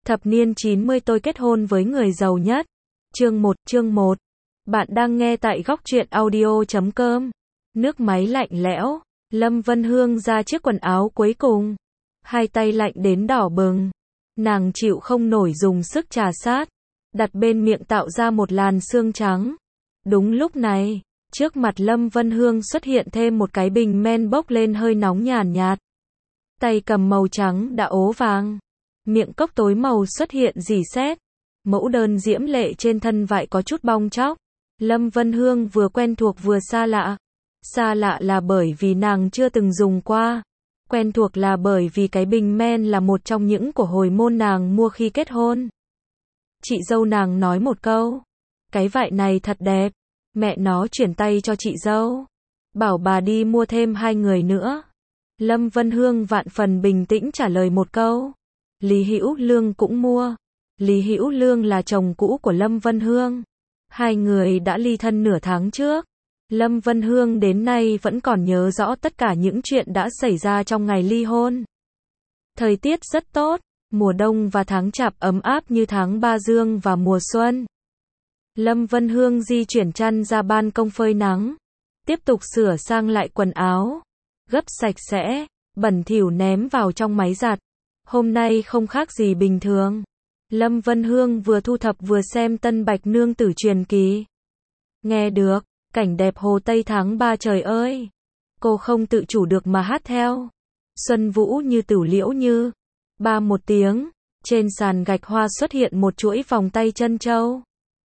Thập niên 90 tôi kết hôn với người giàu nhất. Chương 1. Bạn đang nghe tại góc truyện audio.com. Nước máy lạnh lẽo. Lâm Vân Hương ra chiếc quần áo cuối cùng. Hai tay lạnh đến đỏ bừng. Nàng chịu không nổi dùng sức trà sát. Đặt bên miệng tạo ra một làn sương trắng. Đúng lúc này, trước mặt Lâm Vân Hương xuất hiện thêm một cái bình men bốc lên hơi nóng nhàn nhạt. Tay cầm màu trắng đã ố vàng. Miệng cốc tối màu xuất hiện rỉ sét. Mẫu đơn diễm lệ trên thân vải có chút bong tróc. Lâm Vân Hương vừa quen thuộc vừa xa lạ. Xa lạ là bởi vì nàng chưa từng dùng qua. Quen thuộc là bởi vì cái bình men là một trong những của hồi môn nàng mua khi kết hôn. Chị dâu nàng nói một câu. Cái vải này thật đẹp. Mẹ nó chuyển tay cho chị dâu. Bảo bà đi mua thêm 2 người nữa. Lâm Vân Hương vạn phần bình tĩnh trả lời một câu. Lý Hữu Lương cũng mua. Lý Hữu Lương là chồng cũ của Lâm Vân Hương. Hai người đã ly thân nửa tháng trước. Lâm Vân Hương đến nay vẫn còn nhớ rõ tất cả những chuyện đã xảy ra trong ngày ly hôn. Thời tiết rất tốt, mùa đông và tháng chạp ấm áp như tháng ba dương và mùa xuân. Lâm Vân Hương di chuyển chăn ra ban công phơi nắng. Tiếp tục sửa sang lại quần áo. Gấp sạch sẽ, bẩn thỉu ném vào trong máy giặt. Hôm nay không khác gì bình thường. Lâm Vân Hương vừa thu thập vừa xem Tân Bạch Nương Tử truyền kỳ. Nghe được, cảnh đẹp Hồ Tây tháng 3 trời ơi. Cô không tự chủ được mà hát theo. Xuân vũ như tửu liễu như. Ba một tiếng, trên sàn gạch hoa xuất hiện một chuỗi vòng tay chân châu.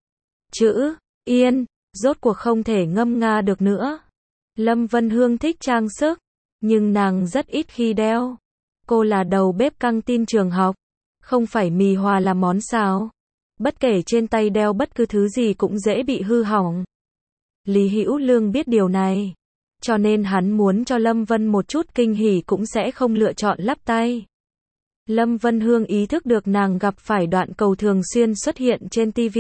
Chữ Yên, rốt cuộc không thể ngâm nga được nữa. Lâm Vân Hương thích trang sức, nhưng nàng rất ít khi đeo. Cô là đầu bếp căng tin trường học, không phải mì hòa là món xào. Bất kể trên tay đeo bất cứ thứ gì cũng dễ bị hư hỏng. Lý Hữu Lương biết điều này, cho nên hắn muốn cho Lâm Vân một chút kinh hỉ cũng sẽ không lựa chọn lắp tay. Lâm Vân Hương ý thức được nàng gặp phải đoạn cầu thường xuyên xuất hiện trên TV.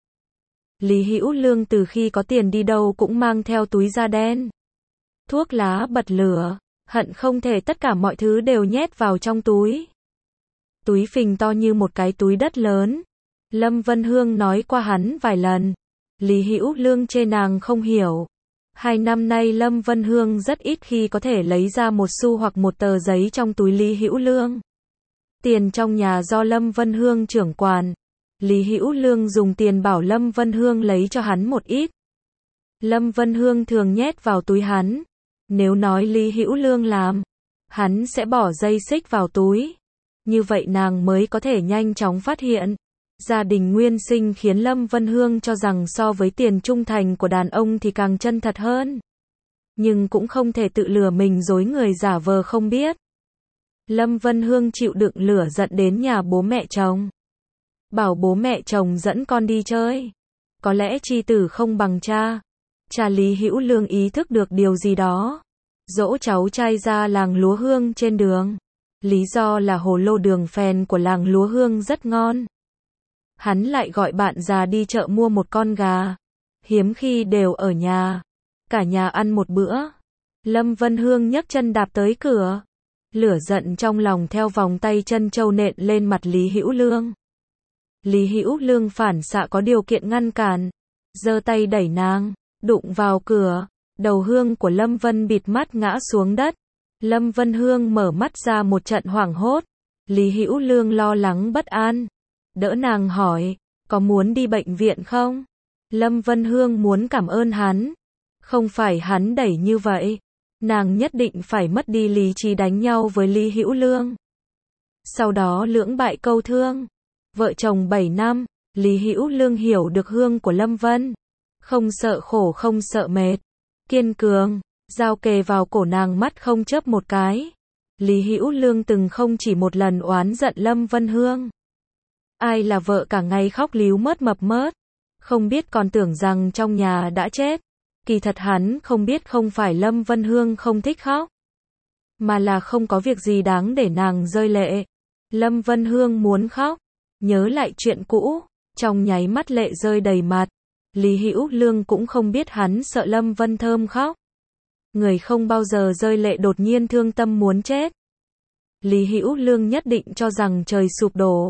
Lý Hữu Lương từ khi có tiền đi đâu cũng mang theo túi da đen. Thuốc lá bật lửa, hận không thể tất cả mọi thứ đều nhét vào trong túi. Túi phình to như một cái túi đất lớn. Lâm Vân Hương nói qua hắn vài lần. Lý Hữu Lương chê nàng không hiểu. 2 năm nay Lâm Vân Hương rất ít khi có thể lấy ra một xu hoặc một tờ giấy trong túi Lý Hữu Lương. Tiền trong nhà do Lâm Vân Hương trưởng quản. Lý Hữu Lương dùng tiền bảo Lâm Vân Hương lấy cho hắn một ít. Lâm Vân Hương thường nhét vào túi hắn. Nếu nói Lý Hữu Lương làm, hắn sẽ bỏ dây xích vào túi. Như vậy nàng mới có thể nhanh chóng phát hiện. Gia đình nguyên sinh khiến Lâm Vân Hương cho rằng so với tiền trung thành của đàn ông thì càng chân thật hơn. Nhưng cũng không thể tự lừa mình dối người giả vờ không biết. Lâm Vân Hương chịu đựng lửa giận đến nhà bố mẹ chồng. Bảo bố mẹ chồng dẫn con đi chơi. Có lẽ chi tử không bằng cha. Cha Lý Hữu Lương ý thức được điều gì đó. Dỗ cháu trai ra làng lúa hương trên đường. Lý do là hồ lô đường phèn của làng lúa hương rất ngon. Hắn lại gọi bạn già đi chợ mua một con gà. Hiếm khi đều ở nhà. Cả nhà ăn một bữa. Lâm Vân Hương nhấc chân đạp tới cửa. Lửa giận trong lòng theo vòng tay chân châu nện lên mặt Lý Hữu Lương. Lý Hữu Lương phản xạ có điều kiện ngăn cản. Giơ tay đẩy nàng, đụng vào cửa. Đầu hương của Lâm Vân bịt mắt ngã xuống đất. Lâm Vân Hương mở mắt ra một trận hoảng hốt. Lý Hữu Lương lo lắng bất an. Đỡ nàng hỏi, có muốn đi bệnh viện không? Lâm Vân Hương muốn cảm ơn hắn. Không phải hắn đẩy như vậy. Nàng nhất định phải mất đi lý trí đánh nhau với Lý Hữu Lương. Sau đó lưỡng bại câu thương. Vợ chồng 7 năm, Lý Hữu Lương hiểu được hương của Lâm Vân. Không sợ khổ không sợ mệt. Kiên cường, dao kề vào cổ nàng mắt không chớp một cái. Lý Hữu Lương từng không chỉ một lần oán giận Lâm Vân Hương. Ai là vợ cả ngày khóc líu mớt mập mớt. Không biết còn tưởng rằng trong nhà đã chết. Kỳ thật hắn không biết không phải Lâm Vân Hương không thích khóc. Mà là không có việc gì đáng để nàng rơi lệ. Lâm Vân Hương muốn khóc. Nhớ lại chuyện cũ. Trong nháy mắt lệ rơi đầy mặt. Lý Hữu Lương cũng không biết hắn sợ Lâm Vân Thơm khóc. Người không bao giờ rơi lệ đột nhiên thương tâm muốn chết. Lý Hữu Lương nhất định cho rằng trời sụp đổ.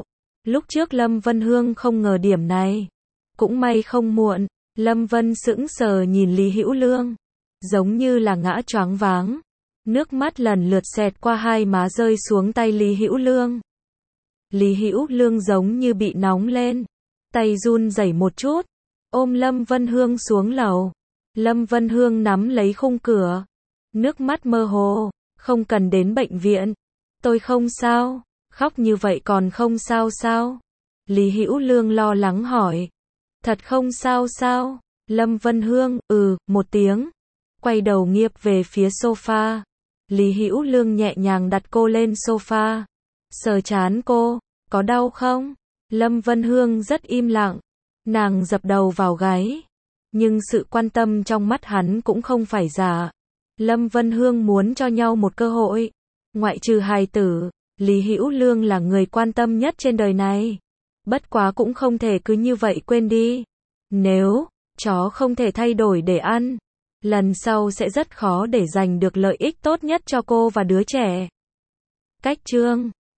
Lúc trước Lâm Vân Hương không ngờ điểm này. Cũng may không muộn. Lâm Vân sững sờ nhìn Lý Hữu Lương. Giống như là ngã choáng váng. Nước mắt lần lượt xẹt qua hai má rơi xuống tay Lý Hữu Lương. Lý Hữu Lương giống như bị nóng lên. Tay run rẩy một chút. Ôm Lâm Vân Hương xuống lầu. Lâm Vân Hương nắm lấy khung cửa. Nước mắt mơ hồ. Không cần đến bệnh viện. Tôi không sao. Khóc như vậy còn không sao sao? Lý Hữu Lương lo lắng hỏi. Thật không sao sao? Lâm Vân Hương, một tiếng. Quay đầu nghiêng về phía sofa. Lý Hữu Lương nhẹ nhàng đặt cô lên sofa. Sờ trán cô, có đau không? Lâm Vân Hương rất im lặng. Nàng dập đầu vào gáy. Nhưng sự quan tâm trong mắt hắn cũng không phải giả. Lâm Vân Hương muốn cho nhau một cơ hội. Ngoại trừ hài tử, Lý Hữu Lương là người quan tâm nhất trên đời này. Bất quá cũng không thể cứ như vậy quên đi. Nếu chó không thể thay đổi để ăn, lần sau sẽ rất khó để giành được lợi ích tốt nhất cho cô và đứa trẻ. Cách chương